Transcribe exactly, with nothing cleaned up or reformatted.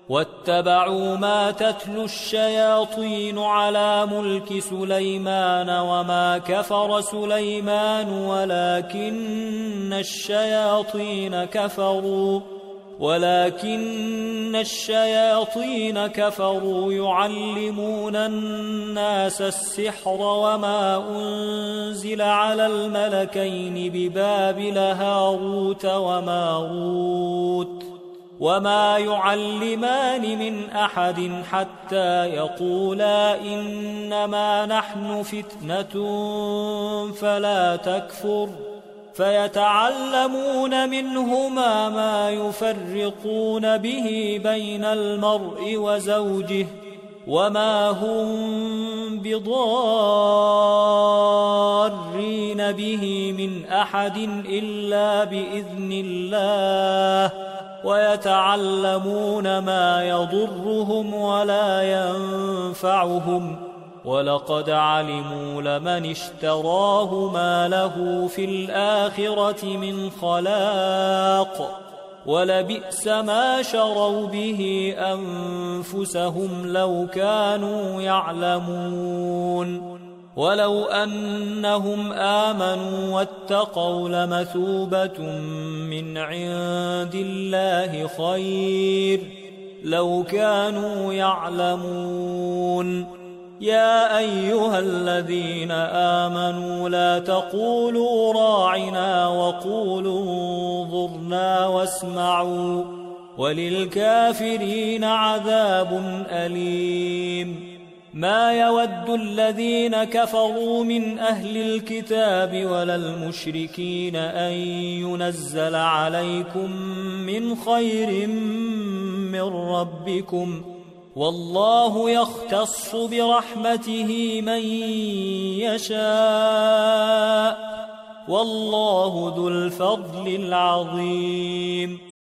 واتبعوا ما تتلو الشياطين على ملك سليمان وما كفر سليمان ولكن الشياطين كفروا ولكن الشياطين كفروا يعلمون الناس السحر وما أنزل على الملكين ببابل هاروت وماروت وما يعلمان من أحد حتى يقولا إنما نحن فتنة فلا تكفر فيتعلمون منهما ما يفرقون به بين المرء وزوجه وما هم بضارين به من أحد إلا بإذن الله ويتعلمون ما يضرهم ولا ينفعهم ولقد علموا لمن اشتراه ما له في الآخرة من خلاق ولبئس ما شروا به أنفسهم لو كانوا يعلمون ولو أنهم آمنوا واتقوا لمثوبة من عند الله خير لو كانوا يعلمون يا أيها الذين آمنوا لا تقولوا راعنا وقولوا انظرنا واسمعوا وللكافرين عذاب أليم ما يود الذين كفروا من أهل الكتاب ولا المشركين أن ينزل عليكم من خير من ربكم والله يختص برحمته من يشاء والله ذو الفضل العظيم